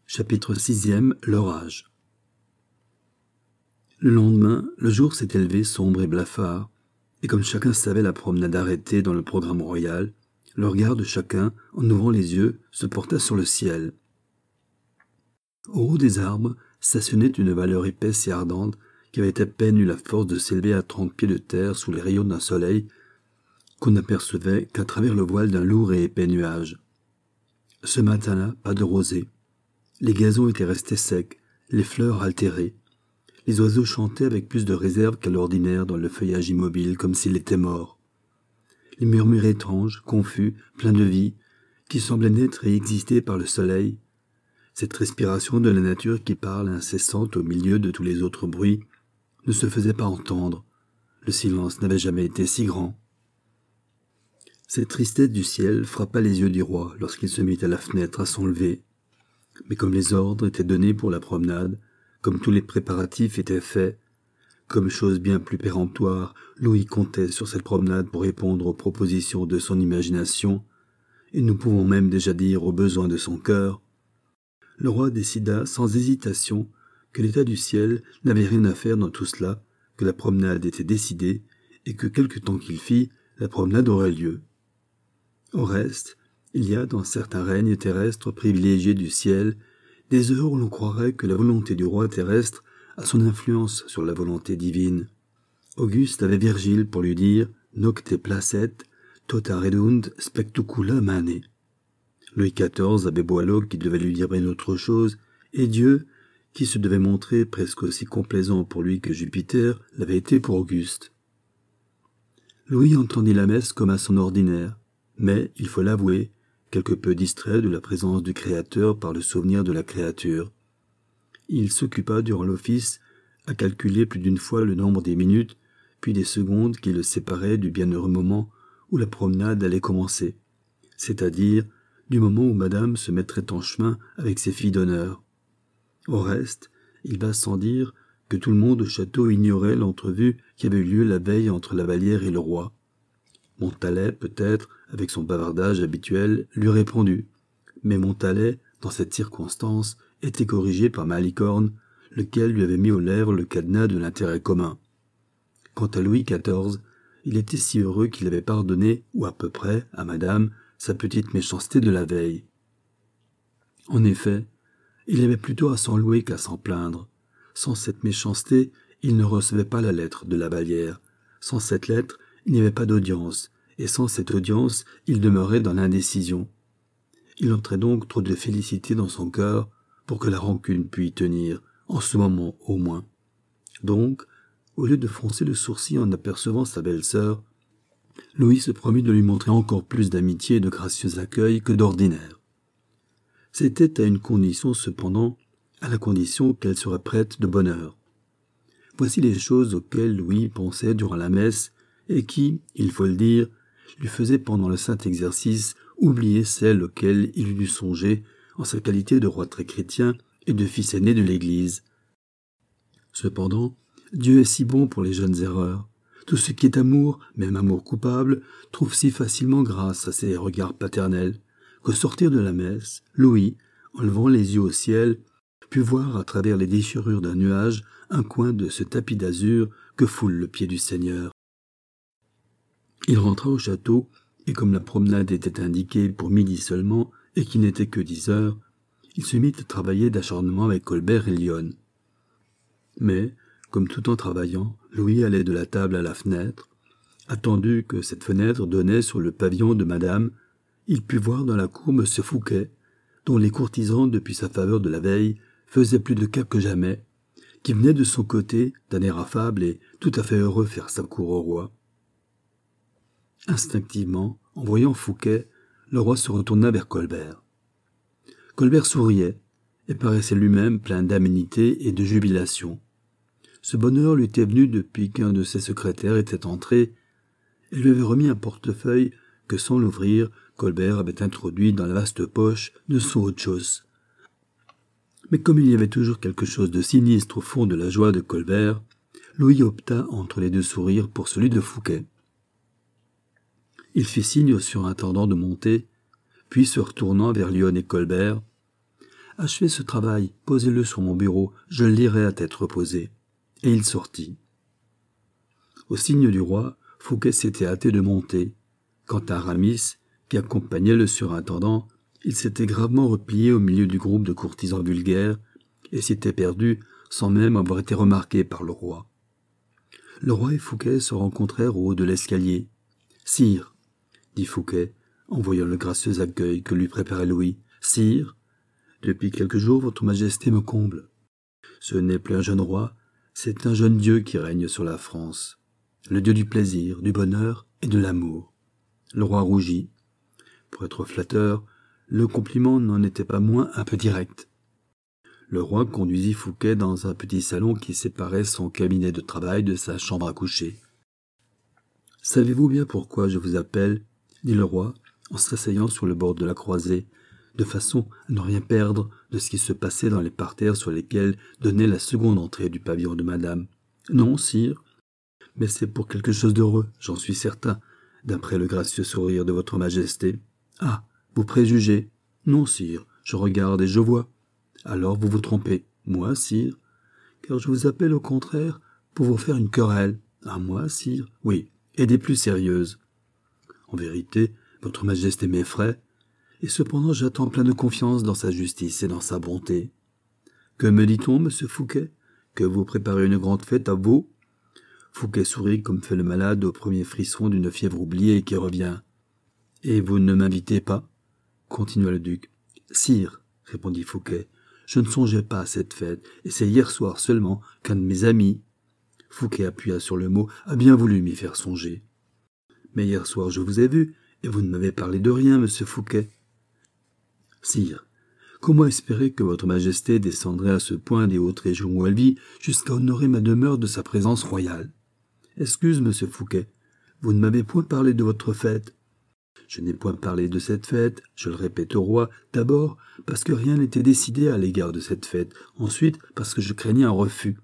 Chapitre 6e. L'orage. Le lendemain, le jour s'est élevé sombre et blafard, et comme chacun savait la promenade arrêtée dans le programme royal, le regard de chacun, en ouvrant les yeux, se porta sur le ciel. Au haut des arbres stationnait une valeur épaisse et ardente qui avait à peine eu la force de s'élever à 30 pieds de terre sous les rayons d'un soleil qu'on n'apercevait qu'à travers le voile d'un lourd et épais nuage. Ce matin-là, pas de rosée. Les gazons étaient restés secs, les fleurs altérées. Les oiseaux chantaient avec plus de réserve qu'à l'ordinaire dans le feuillage immobile, comme s'il était mort. Les murmures étranges, confus, pleins de vie, qui semblaient naître et exister par le soleil, cette respiration de la nature qui parle incessante au milieu de tous les autres bruits, ne se faisait pas entendre. Le silence n'avait jamais été si grand. Cette tristesse du ciel frappa les yeux du roi lorsqu'il se mit à la fenêtre à son lever. Mais comme les ordres étaient donnés pour la promenade, comme tous les préparatifs étaient faits, comme chose bien plus péremptoire, Louis comptait sur cette promenade pour répondre aux propositions de son imagination, et nous pouvons même déjà dire aux besoins de son cœur. Le roi décida sans hésitation que l'état du ciel n'avait rien à faire dans tout cela, que la promenade était décidée, et que quelque temps qu'il fît, la promenade aurait lieu. Au reste, il y a dans certains règnes terrestres privilégiés du ciel des heures où l'on croirait que la volonté du roi terrestre a son influence sur la volonté divine. Auguste avait Virgile pour lui dire « Nocte placet, tota redunt spectacula mane ». Louis XIV avait Boileau qui devait lui dire bien autre chose, et Dieu, qui se devait montrer presque aussi complaisant pour lui que Jupiter, l'avait été pour Auguste. Louis entendit la messe comme à son ordinaire, mais, il faut l'avouer, quelque peu distrait de la présence du Créateur par le souvenir de la créature. Il s'occupa durant l'office à calculer plus d'une fois le nombre des minutes, puis des secondes qui le séparaient du bienheureux moment où la promenade allait commencer, c'est-à-dire du moment où madame se mettrait en chemin avec ses filles d'honneur. Au reste, il va sans dire que tout le monde au château ignorait l'entrevue qui avait eu lieu la veille entre la Vallière et le roi. Montalais, peut-être, avec son bavardage habituel, lui répondit. Mais Montalais, dans cette circonstance, était corrigé par Malicorne, lequel lui avait mis aux lèvres le cadenas de l'intérêt commun. Quant à Louis XIV, il était si heureux qu'il avait pardonné, ou à peu près, à madame, sa petite méchanceté de la veille. En effet, il avait plutôt à s'en louer qu'à s'en plaindre. Sans cette méchanceté, il ne recevait pas la lettre de la Vallière. Sans cette lettre, il n'y avait pas d'audience, et sans cette audience, il demeurait dans l'indécision. Il entrait donc trop de félicité dans son cœur pour que la rancune pût y tenir, en ce moment au moins. Donc, au lieu de froncer le sourcil en apercevant sa belle-sœur, Louis se promit de lui montrer encore plus d'amitié et de gracieux accueil que d'ordinaire. C'était à une condition cependant, à la condition qu'elle serait prête de bonne heure. Voici les choses auxquelles Louis pensait durant la messe et qui, il faut le dire, lui faisaient pendant le saint exercice oublier celles auxquelles il eût dû songer en sa qualité de roi très chrétien et de fils aîné de l'Église. Cependant, Dieu est si bon pour les jeunes erreurs. Tout ce qui est amour, même amour coupable, trouve si facilement grâce à ses regards paternels, qu'au sortir de la messe, Louis, en levant les yeux au ciel, put voir à travers les déchirures d'un nuage un coin de ce tapis d'azur que foule le pied du Seigneur. Il rentra au château, et comme la promenade était indiquée pour midi seulement, et qu'il n'était que 10 heures, il se mit à travailler d'acharnement avec Colbert et Lyonne. Mais, comme tout en travaillant, Louis allait de la table à la fenêtre. Attendu que cette fenêtre donnait sur le pavillon de madame, il put voir dans la cour M. Fouquet, dont les courtisans, depuis sa faveur de la veille, faisaient plus de cas que jamais, qui venait de son côté, d'un air affable et tout à fait heureux faire sa cour au roi. Instinctivement, en voyant Fouquet, le roi se retourna vers Colbert. Colbert souriait et paraissait lui-même plein d'aménité et de jubilation. Ce bonheur lui était venu depuis qu'un de ses secrétaires était entré et lui avait remis un portefeuille que, sans l'ouvrir, Colbert avait introduit dans la vaste poche de son haut-de-chausse. Mais comme il y avait toujours quelque chose de sinistre au fond de la joie de Colbert, Louis opta entre les deux sourires pour celui de Fouquet. Il fit signe au surintendant de monter, puis se retournant vers Lyonne et Colbert, Achevez ce travail, posez-le sur mon bureau, je le lirai à tête reposée. » Et il sortit. Au signe du roi, Fouquet s'était hâté de monter. Quant à Aramis, qui accompagnait le surintendant, il s'était gravement replié au milieu du groupe de courtisans vulgaires et s'était perdu sans même avoir été remarqué par le roi. Le roi et Fouquet se rencontrèrent au haut de l'escalier. « Sire, » dit Fouquet, en voyant le gracieux accueil que lui préparait Louis, « Sire, depuis quelques jours votre majesté me comble. Ce n'est plus un jeune roi, c'est un jeune dieu qui règne sur la France, le dieu du plaisir, du bonheur et de l'amour. » Le roi rougit. Pour être flatteur, le compliment n'en était pas moins un peu direct. Le roi conduisit Fouquet dans un petit salon qui séparait son cabinet de travail de sa chambre à coucher. « Savez-vous bien pourquoi je vous appelle ?» dit le roi, en s'asseyant sur le bord de la croisée, de façon à ne rien perdre de ce qui se passait dans les parterres sur lesquels donnait la seconde entrée du pavillon de madame. « Non, sire, mais c'est pour quelque chose d'heureux, j'en suis certain, d'après le gracieux sourire de votre majesté. »« Ah, vous préjugez ?»« Non, sire, je regarde et je vois. »« Alors vous vous trompez. Moi, sire, car je vous appelle au contraire pour vous faire une querelle. »« À moi, sire ? » ?»« Oui, et des plus sérieuses. »« En vérité, votre majesté m'effraie, et cependant j'attends plein de confiance dans sa justice et dans sa bonté. »« Que me dit-on, monsieur Fouquet ? Que vous préparez une grande fête à vous ?» Fouquet sourit comme fait le malade au premier frisson d'une fièvre oubliée qui revient. « Et vous ne m'invitez pas ?» continua le duc. « Sire, » répondit Fouquet, « je ne songeais pas à cette fête, et c'est hier soir seulement qu'un de mes amis... » Fouquet appuya sur le mot, a bien voulu m'y faire songer. « Mais hier soir je vous ai vu, et vous ne m'avez parlé de rien, monsieur Fouquet. »« Sire, comment espérer que votre majesté descendrait à ce point des hautes régions où elle vit, jusqu'à honorer ma demeure de sa présence royale ? Excuse, monsieur Fouquet, vous ne m'avez point parlé de votre fête. » Je n'ai point parlé de cette fête, je le répète au roi, d'abord parce que rien n'était décidé à l'égard de cette fête, ensuite parce que je craignais un refus.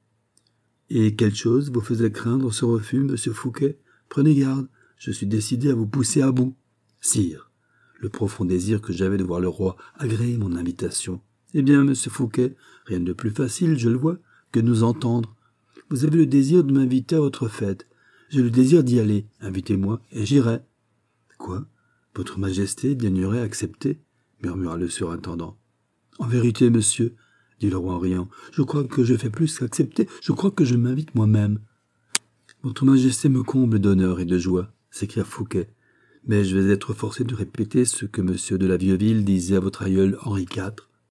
« Et quelle chose vous faisait craindre ce refus, monsieur Fouquet ? Prenez garde, je suis décidé à vous pousser à bout. »« Sire, le profond désir que j'avais de voir le roi agréait mon invitation. »« Eh bien, monsieur Fouquet, rien de plus facile, je le vois, que de nous entendre. Vous avez le désir de m'inviter à votre fête. J'ai le désir d'y aller. Invitez-moi, et j'irai. »« Quoi ? Votre majesté daignerait accepter ?» murmura le surintendant. « En vérité, monsieur, » dit le roi en riant, « je crois que je fais plus qu'accepter, je crois que je m'invite moi-même. »« Votre majesté me comble d'honneur et de joie, » s'écria Fouquet, « mais je vais être forcé de répéter ce que monsieur de la Vieuville disait à votre aïeul Henri IV.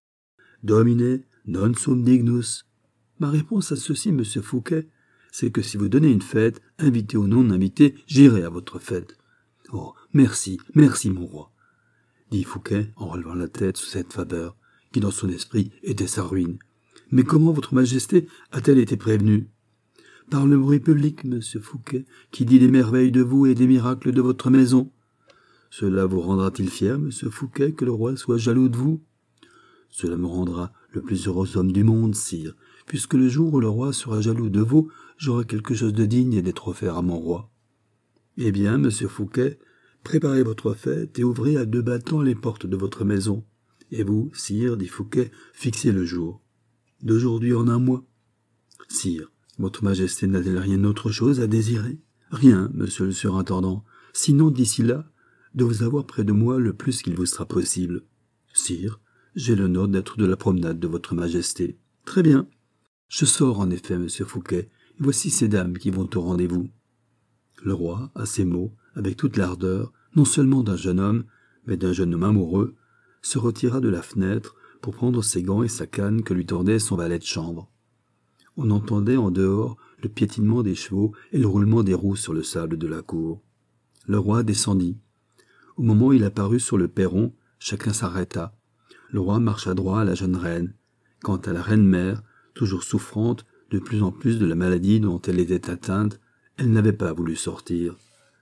Domine, non sum dignus. Ma réponse à ceci, monsieur Fouquet, c'est que si vous donnez une fête, invité ou non invité, j'irai à votre fête. »« Oh, merci, merci, mon roi, » dit Fouquet en relevant la tête sous cette faveur, qui dans son esprit était sa ruine. « Mais comment votre majesté a-t-elle été prévenue ? » ?»« Par le bruit public, monsieur Fouquet, qui dit des merveilles de vous et des miracles de votre maison. »« Cela vous rendra-t-il fier, monsieur Fouquet, que le roi soit jaloux de vous ? » ?»« Cela me rendra le plus heureux homme du monde, sire, puisque le jour où le roi sera jaloux de vous, j'aurai quelque chose de digne d'être offert à mon roi. » « Eh bien, monsieur Fouquet, préparez votre fête et ouvrez à 2 battants les portes de votre maison. Et vous, sire, dit Fouquet, fixez le jour. D'aujourd'hui en 1 mois. Sire, votre majesté n'a-t-elle rien autre chose à désirer ? Rien, monsieur le surintendant, sinon d'ici là, de vous avoir près de moi le plus qu'il vous sera possible. Sire, j'ai l'honneur d'être de la promenade de votre majesté. Très bien. Je sors en effet, monsieur Fouquet, et voici ces dames qui vont au rendez-vous. Le roi, à ces mots, avec toute l'ardeur, non seulement d'un jeune homme, mais d'un jeune homme amoureux, se retira de la fenêtre pour prendre ses gants et sa canne que lui tendait son valet de chambre. On entendait en dehors le piétinement des chevaux et le roulement des roues sur le sable de la cour. Le roi descendit. Au moment où il apparut sur le perron, chacun s'arrêta. Le roi marcha droit à la jeune reine. Quant à la reine-mère, toujours souffrante de plus en plus de la maladie dont elle était atteinte, elle n'avait pas voulu sortir.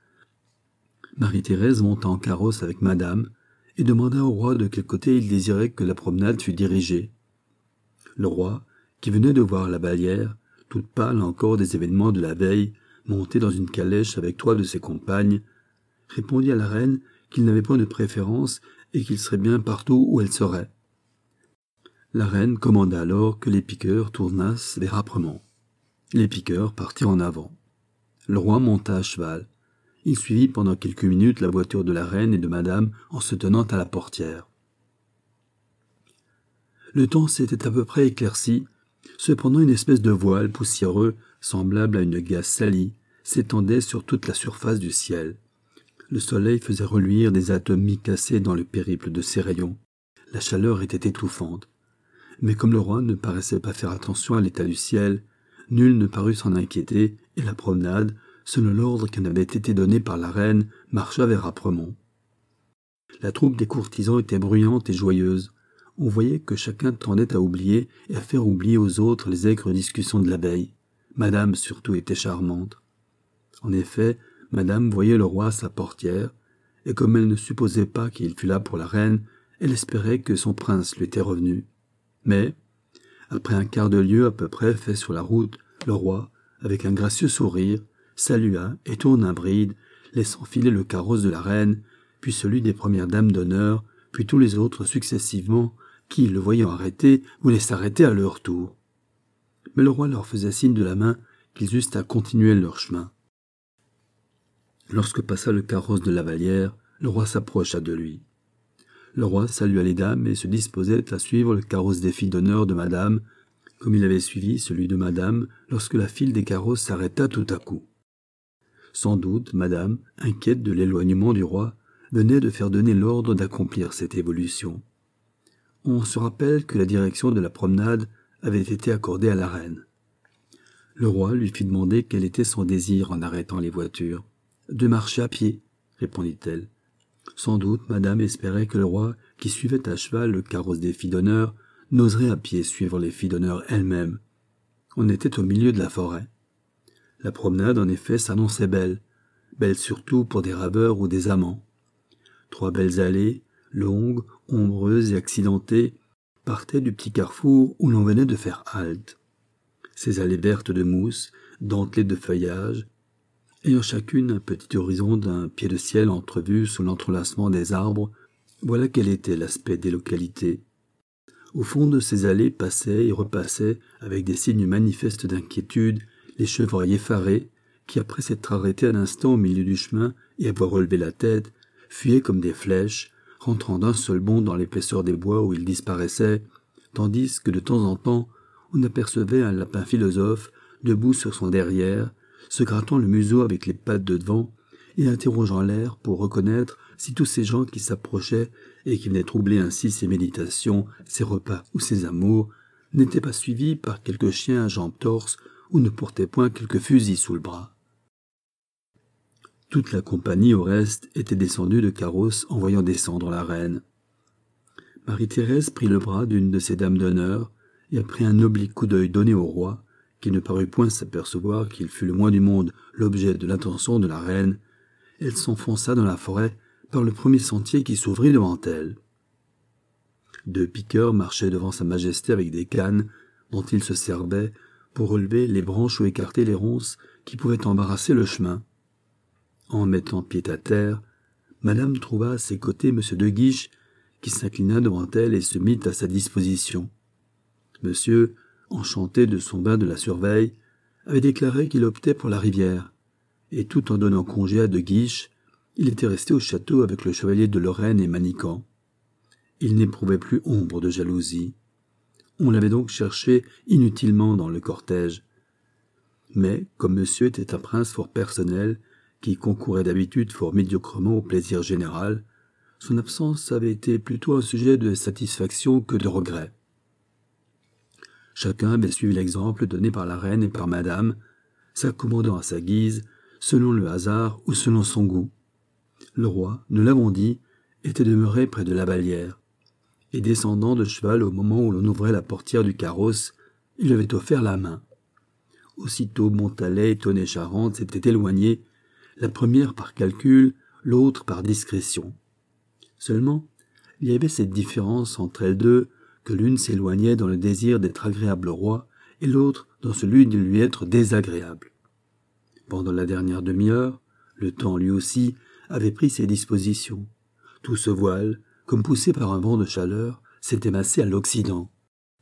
Marie-Thérèse monta en carrosse avec madame et demanda au roi de quel côté il désirait que la promenade fût dirigée. Le roi, qui venait de voir la Vallière, toute pâle encore des événements de la veille, monté dans une calèche avec 3 de ses compagnes, répondit à la reine qu'il n'avait point de préférence et qu'il serait bien partout où elle serait. La reine commanda alors que les piqueurs tournassent vers âprement. Les piqueurs partirent en avant. Le roi monta à cheval. Il suivit pendant quelques minutes la voiture de la reine et de madame en se tenant à la portière. Le temps s'était à peu près éclairci. Cependant, une espèce de voile poussiéreux, semblable à une gaze salie, s'étendait sur toute la surface du ciel. Le soleil faisait reluire des atomes mi-cassés dans le périple de ses rayons. La chaleur était étouffante. Mais comme le roi ne paraissait pas faire attention à l'état du ciel, nul ne parut s'en inquiéter, et la promenade, selon l'ordre qui en avait été donné par la reine, marcha vers Âpremont. La troupe des courtisans était bruyante et joyeuse. On voyait que chacun tendait à oublier et à faire oublier aux autres les aigres discussions de la veille. Madame surtout était charmante. En effet, madame voyait le roi à sa portière, et comme elle ne supposait pas qu'il fût là pour la reine, elle espérait que son prince lui était revenu. Mais, après un quart de lieue à peu près fait sur la route, le roi, avec un gracieux sourire, salua et tourna bride, laissant filer le carrosse de la reine, puis celui des premières dames d'honneur, puis tous les autres successivement, qui, le voyant arrêter, voulaient s'arrêter à leur tour. Mais le roi leur faisait signe de la main qu'ils eussent à continuer leur chemin. Lorsque passa le carrosse de la Vallière, le roi s'approcha de lui. Le roi salua les dames et se disposait à suivre le carrosse des filles d'honneur de madame, comme il avait suivi celui de madame lorsque la file des carrosses s'arrêta tout à coup. Sans doute, madame, inquiète de l'éloignement du roi, venait de faire donner l'ordre d'accomplir cette évolution. On se rappelle que la direction de la promenade avait été accordée à la reine. Le roi lui fit demander quel était son désir en arrêtant les voitures. « De marcher à pied, » répondit-elle. Sans doute, madame espérait que le roi, qui suivait à cheval le carrosse des filles d'honneur, n'oserait à pied suivre les filles d'honneur elles-mêmes. On était au milieu de la forêt. La promenade, en effet, s'annonçait belle, belle surtout pour des raveurs ou des amants. 3 belles allées, longues, ombreuses et accidentées, partaient du petit carrefour où l'on venait de faire halte. Ces allées vertes de mousse, dentelées de feuillage, ayant chacune un petit horizon d'un pied de ciel entrevu sous l'entrelacement des arbres, voilà quel était l'aspect des localités. Au fond de ces allées passaient et repassaient, avec des signes manifestes d'inquiétude, les chevreuils effarés, qui, après s'être arrêtés un instant au milieu du chemin et avoir relevé la tête, fuyaient comme des flèches, rentrant d'un seul bond dans l'épaisseur des bois où ils disparaissaient, tandis que de temps en temps, on apercevait un lapin philosophe, debout sur son derrière, se grattant le museau avec les pattes de devant et interrogeant l'air pour reconnaître si tous ces gens qui s'approchaient et qui venaient troubler ainsi ses méditations, ses repas ou ses amours n'étaient pas suivis par quelques chiens à jambes torses ou ne portaient point quelques fusils sous le bras. Toute la compagnie, au reste, était descendue de carrosse en voyant descendre la reine. Marie-Thérèse prit le bras d'une de ses dames d'honneur et après un oblique coup d'œil donné au roi, qui ne parut point s'apercevoir qu'il fût le moins du monde l'objet de l'attention de la reine, elle s'enfonça dans la forêt par le premier sentier qui s'ouvrit devant elle. 2 piqueurs marchaient devant sa majesté avec des cannes dont ils se servaient pour relever les branches ou écarter les ronces qui pouvaient embarrasser le chemin. En mettant pied à terre, madame trouva à ses côtés M. de Guiche, qui s'inclina devant elle et se mit à sa disposition. Monsieur, enchanté de son bain de la Surveille, avait déclaré qu'il optait pour la rivière, et tout en donnant congé à de Guiche, il était resté au château avec le chevalier de Lorraine et Manicamp. Il n'éprouvait plus ombre de jalousie. On l'avait donc cherché inutilement dans le cortège. Mais, comme monsieur était un prince fort personnel, qui concourait d'habitude fort médiocrement au plaisir général, son absence avait été plutôt un sujet de satisfaction que de regret. Chacun avait suivi l'exemple donné par la reine et par madame, s'accommodant à sa guise, selon le hasard ou selon son goût. Le roi, nous l'avons dit, était demeuré près de la Vallière, et descendant de cheval au moment où l'on ouvrait la portière du carrosse, il lui avait offert la main. Aussitôt Montalet et Tonnet-Charente s'étaient éloignés, la première par calcul, l'autre par discrétion. Seulement, il y avait cette différence entre elles deux, que l'une s'éloignait dans le désir d'être agréable au roi et l'autre dans celui de lui être désagréable. Pendant la dernière demi-heure, le temps lui aussi avait pris ses dispositions. Tout ce voile, comme poussé par un vent de chaleur, s'était massé à l'Occident.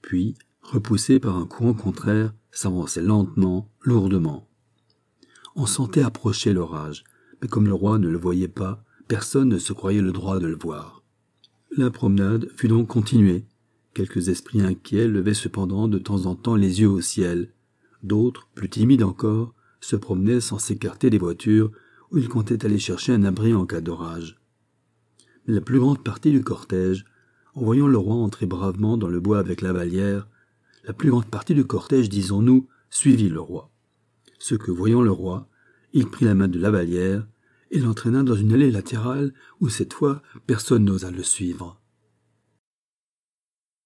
puis, repoussé par un courant contraire, s'avançait lentement, lourdement. On sentait approcher l'orage, mais comme le roi ne le voyait pas, personne ne se croyait le droit de le voir. La promenade fut donc continuée. Quelques esprits inquiets levaient cependant de temps en temps les yeux au ciel. D'autres, plus timides encore, se promenaient sans s'écarter des voitures où ils comptaient aller chercher un abri en cas d'orage. Mais la plus grande partie du cortège, en voyant le roi entrer bravement dans le bois avec Lavalière, la plus grande partie du cortège, disons-nous, suivit le roi. Ce que, voyant le roi, il prit la main de Lavalière et l'entraîna dans une allée latérale où cette fois personne n'osa le suivre.